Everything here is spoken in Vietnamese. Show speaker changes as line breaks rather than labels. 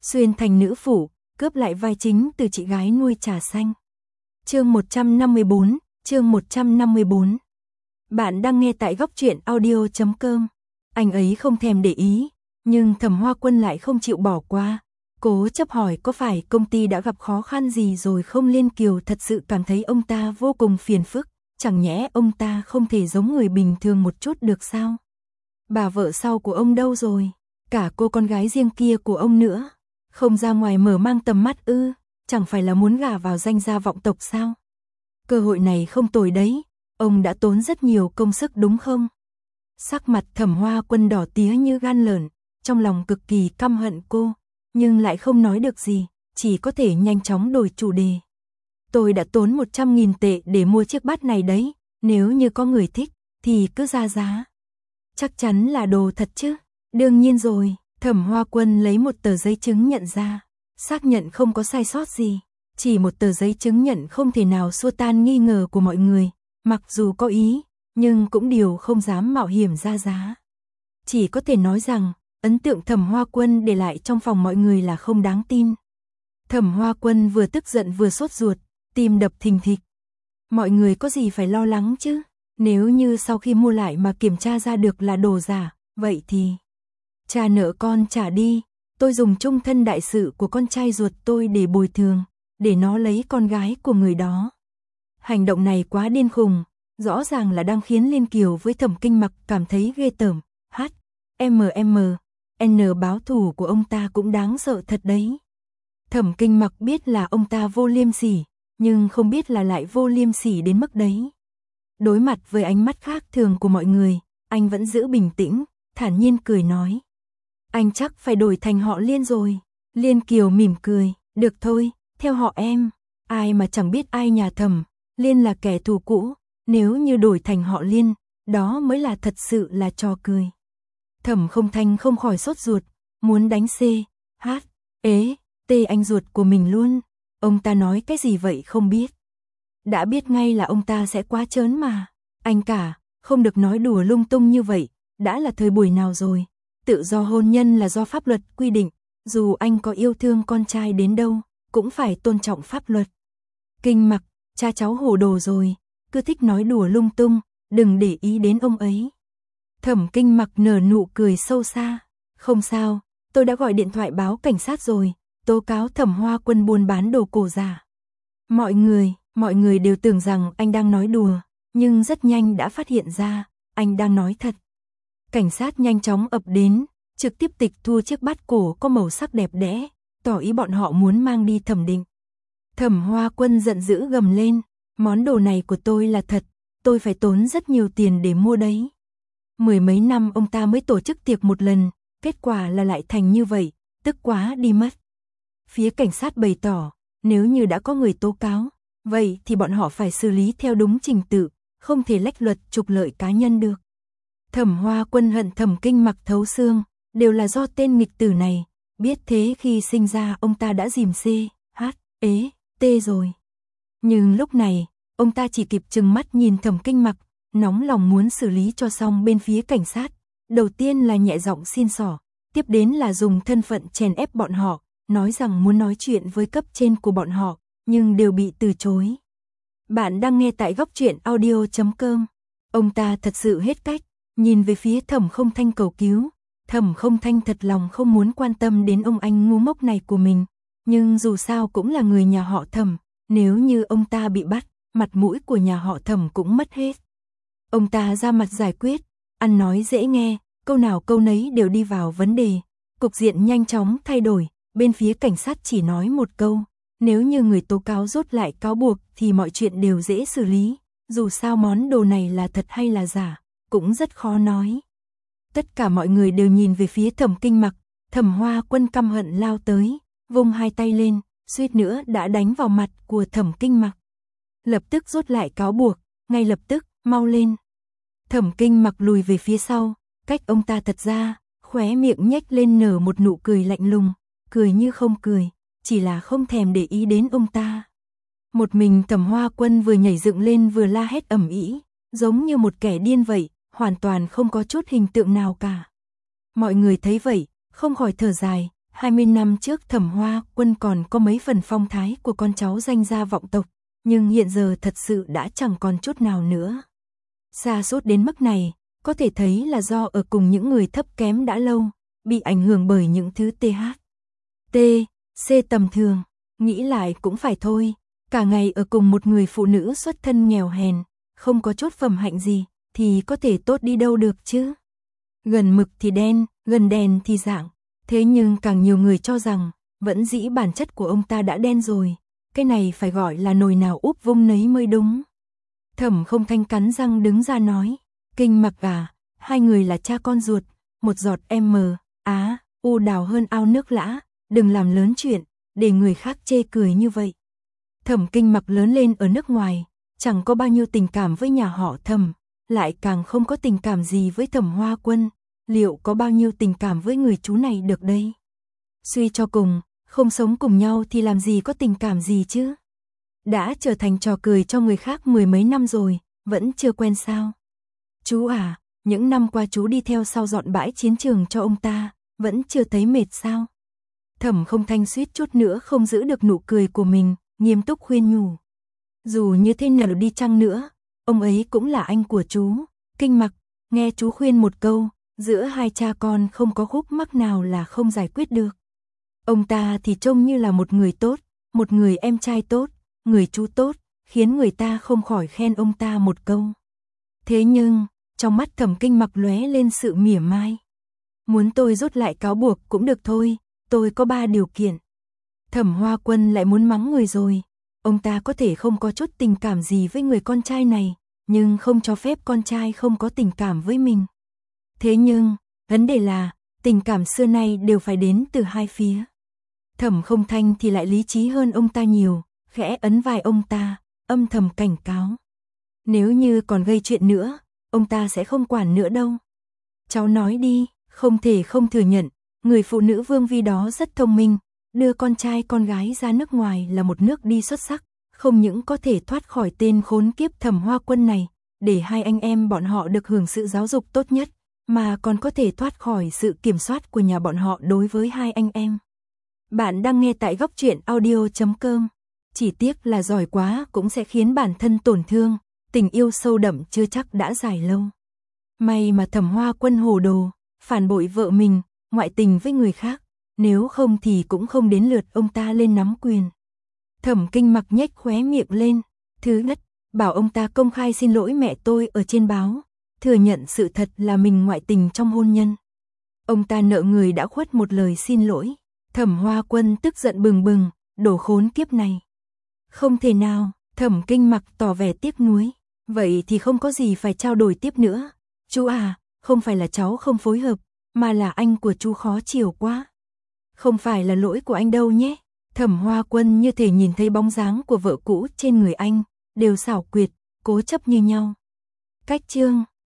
xuyên thành nữ phủ, cướp lại vai chính từ chị gái nuôi Trà Xanh. Chương 154. Bạn đang nghe tại góc truyện audio.com. Anh ấy không thèm để ý, nhưng Thẩm Hoa Quân lại không chịu bỏ qua. Cố chấp hỏi có phải công ty đã gặp khó khăn gì rồi không. Liên Kiều thật sự cảm thấy ông ta vô cùng phiền phức, chẳng nhẽ ông ta không thể giống người bình thường một chút được sao? Bà vợ sau của ông đâu rồi? Cả cô con gái riêng kia của ông nữa, không ra ngoài mở mang tầm mắt ư? Chẳng phải là muốn gả vào danh gia vọng tộc sao? Cơ hội này không tồi đấy, ông đã tốn rất nhiều công sức đúng không? Sắc mặt Thẩm Hoa Quân đỏ tía như gan lợn, trong lòng cực kỳ căm hận cô, nhưng lại không nói được gì, chỉ có thể nhanh chóng đổi chủ đề. Tôi đã tốn 100.000 tệ để mua chiếc bát này đấy, nếu như có người thích, thì cứ ra giá. Chắc chắn là đồ thật chứ? Đương nhiên rồi, Thẩm Hoa Quân lấy một tờ giấy chứng nhận ra, xác nhận không có sai sót gì. Chỉ một tờ giấy chứng nhận không thể nào xua tan nghi ngờ của mọi người, mặc dù có ý, nhưng cũng đều không dám mạo hiểm ra giá. Chỉ có thể nói rằng, ấn tượng Thẩm Hoa Quân để lại trong phòng mọi người là không đáng tin. Thẩm Hoa Quân vừa tức giận vừa sốt ruột, tim đập thình thịch. Mọi người có gì phải lo lắng chứ? Nếu như sau khi mua lại mà kiểm tra ra được là đồ giả, vậy thì trả nợ con trả đi, tôi dùng chung thân đại sự của con trai ruột tôi để bồi thường, để nó lấy con gái của người đó. Hành động này quá điên khùng, rõ ràng là đang khiến Liên Kiều với Thẩm Kinh Mặc cảm thấy ghê tởm. N báo thù của ông ta cũng đáng sợ thật đấy. Thẩm Kinh Mặc biết là ông ta vô liêm sỉ, nhưng không biết là lại vô liêm sỉ đến mức đấy. Đối mặt với ánh mắt khác thường của mọi người, anh vẫn giữ bình tĩnh, thản nhiên cười nói. Anh chắc phải đổi thành họ Liên rồi. Liên Kiều mỉm cười, được thôi, theo họ em. Ai mà chẳng biết ai nhà Thẩm Liên là kẻ thù cũ, nếu như đổi thành họ Liên, đó mới là thật sự là trò cười. Thẩm Không Thanh không khỏi sốt ruột, muốn đánh anh ruột của mình luôn. Ông ta nói cái gì vậy không biết. Đã biết ngay là ông ta sẽ quá trớn mà. Anh cả, không được nói đùa lung tung như vậy, đã là thời buổi nào rồi. Tự do hôn nhân là do pháp luật quy định, dù anh có yêu thương con trai đến đâu, cũng phải tôn trọng pháp luật. Kinh Mặc, cha cháu hồ đồ rồi, cứ thích nói đùa lung tung, đừng để ý đến ông ấy. Thẩm Kinh Mặc nở nụ cười sâu xa. Không sao, tôi đã gọi điện thoại báo cảnh sát rồi, tố cáo Thẩm Hoa Quân buôn bán đồ cổ giả. Mọi người đều tưởng rằng anh đang nói đùa, nhưng rất nhanh đã phát hiện ra, anh đang nói thật. Cảnh sát nhanh chóng ập đến, trực tiếp tịch thu chiếc bát cổ có màu sắc đẹp đẽ, tỏ ý bọn họ muốn mang đi thẩm định. Thẩm Hoa Quân giận dữ gầm lên, món đồ này của tôi là thật, tôi phải tốn rất nhiều tiền để mua đấy. Mười mấy năm ông ta mới tổ chức tiệc một lần, kết quả là lại thành như vậy, tức quá đi mất. Phía cảnh sát bày tỏ, nếu như đã có người tố cáo, vậy thì bọn họ phải xử lý theo đúng trình tự, không thể lách luật trục lợi cá nhân được. Thẩm Hoa Quân hận Thẩm Kinh Mặc thấu xương, đều là do tên nghịch tử này, biết thế khi sinh ra ông ta đã dìm rồi. Nhưng lúc này, ông ta chỉ kịp trừng mắt nhìn Thẩm Kinh Mặc, nóng lòng muốn xử lý cho xong bên phía cảnh sát. Đầu tiên là nhẹ giọng xin xỏ, tiếp đến là dùng thân phận chèn ép bọn họ, nói rằng muốn nói chuyện với cấp trên của bọn họ, nhưng đều bị từ chối. Bạn đang nghe tại góc truyện audio.com. Ông ta thật sự hết cách, nhìn về phía Thẩm Không Thanh cầu cứu. Thẩm Không Thanh thật lòng không muốn quan tâm đến ông anh ngu ngốc này của mình, nhưng dù sao cũng là người nhà họ Thẩm, nếu như ông ta bị bắt, mặt mũi của nhà họ Thẩm cũng mất hết. Ông ta ra mặt giải quyết, ăn nói dễ nghe, câu nào câu nấy đều đi vào vấn đề. Cục diện nhanh chóng thay đổi, bên phía cảnh sát chỉ nói một câu, nếu như người tố cáo rút lại cáo buộc thì mọi chuyện đều dễ xử lý, dù sao món đồ này là thật hay là giả, cũng rất khó nói. Tất cả mọi người đều nhìn về phía Thẩm Kinh Mặc, Thẩm Hoa Quân căm hận lao tới, vung hai tay lên, suýt nữa đã đánh vào mặt của Thẩm Kinh Mặc. Lập tức rút lại cáo buộc, ngay lập tức, mau lên. Thẩm Kinh Mặc lùi về phía sau, cách ông ta thật ra, khóe miệng nhếch lên nở một nụ cười lạnh lùng, cười như không cười, chỉ là không thèm để ý đến ông ta. Một mình Thẩm Hoa Quân vừa nhảy dựng lên vừa la hét ầm ĩ, giống như một kẻ điên vậy, hoàn toàn không có chút hình tượng nào cả. Mọi người thấy vậy, không khỏi thở dài, 20 năm trước Thẩm Hoa Quân còn có mấy phần phong thái của con cháu danh gia vọng tộc, nhưng hiện giờ thật sự đã chẳng còn chút nào nữa. Sa sút đến mức này, có thể thấy là do ở cùng những người thấp kém đã lâu, bị ảnh hưởng bởi những thứ C tầm thường, nghĩ lại cũng phải thôi, cả ngày ở cùng một người phụ nữ xuất thân nghèo hèn, không có chút phẩm hạnh gì, thì có thể tốt đi đâu được chứ. Gần mực thì đen, gần đèn thì rạng, thế nhưng càng nhiều người cho rằng, vẫn dĩ bản chất của ông ta đã đen rồi, cái này phải gọi là nồi nào úp vung nấy mới đúng. Thẩm Không Thanh cắn răng đứng ra nói, Kinh Mặc à, hai người là cha con ruột, một giọt u đào hơn ao nước lã, đừng làm lớn chuyện, để người khác chê cười như vậy. Thẩm Kinh Mặc lớn lên ở nước ngoài, chẳng có bao nhiêu tình cảm với nhà họ Thẩm, lại càng không có tình cảm gì với Thẩm Hoa Quân, liệu có bao nhiêu tình cảm với người chú này được đây? Suy cho cùng, không sống cùng nhau thì làm gì có tình cảm gì chứ? Đã trở thành trò cười cho người khác 10 mấy năm rồi, vẫn chưa quen sao? Chú à, những năm qua chú đi theo sau dọn bãi chiến trường cho ông ta, vẫn chưa thấy mệt sao? Thẩm Không Thanh suýt chút nữa không giữ được nụ cười của mình, nghiêm túc khuyên nhủ. Dù như thế nào đi chăng nữa, ông ấy cũng là anh của chú. Kinh Mặc, nghe chú khuyên một câu, giữa hai cha con không có khúc mắc nào là không giải quyết được. Ông ta thì trông như là một người tốt, một người em trai tốt, người chú tốt, khiến người ta không khỏi khen ông ta một câu. Thế nhưng, trong mắt Thẩm Kinh Mặc lóe lên sự mỉa mai. Muốn tôi rút lại cáo buộc cũng được thôi, tôi có 3 điều kiện. Thẩm Hoa Quân lại muốn mắng người rồi. Ông ta có thể không có chút tình cảm gì với người con trai này, nhưng không cho phép con trai không có tình cảm với mình. Thế nhưng, vấn đề là, tình cảm xưa nay đều phải đến từ hai phía. Thẩm Không Thanh thì lại lý trí hơn ông ta nhiều, khẽ ấn vai ông ta, âm thầm cảnh cáo. Nếu như còn gây chuyện nữa, ông ta sẽ không quản nữa đâu. Cháu nói đi, không thể không thừa nhận, người phụ nữ Vương Vi đó rất thông minh, đưa con trai con gái ra nước ngoài là một nước đi xuất sắc, không những có thể thoát khỏi tên khốn kiếp Thẩm Hoa Quân này, để hai anh em bọn họ được hưởng sự giáo dục tốt nhất, mà còn có thể thoát khỏi sự kiểm soát của nhà bọn họ đối với hai anh em. Bạn đang nghe tại Góc Truyện Audio.com. Chỉ tiếc là giỏi quá cũng sẽ khiến bản thân tổn thương, tình yêu sâu đậm chưa chắc đã dài lâu. May mà Thẩm Hoa Quân hồ đồ, phản bội vợ mình, ngoại tình với người khác, nếu không thì cũng không đến lượt ông ta lên nắm quyền. Thẩm Kinh Mặc nhếch khóe miệng lên, thứ nhất, bảo ông ta công khai xin lỗi mẹ tôi ở trên báo, thừa nhận sự thật là mình ngoại tình trong hôn nhân. Ông ta nợ người đã khuất một lời xin lỗi. Thẩm Hoa Quân tức giận bừng bừng, đồ khốn kiếp này. Không thể nào, Thẩm Kinh Mặc tỏ vẻ tiếc nuối. Vậy thì không có gì phải trao đổi tiếp nữa. Chú à, không phải là cháu không phối hợp, mà là anh của chú khó chiều quá. Không phải là lỗi của anh đâu nhé. Thẩm Hoa Quân như thể nhìn thấy bóng dáng của vợ cũ trên người anh, đều xảo quyệt, cố chấp như nhau. Cách chương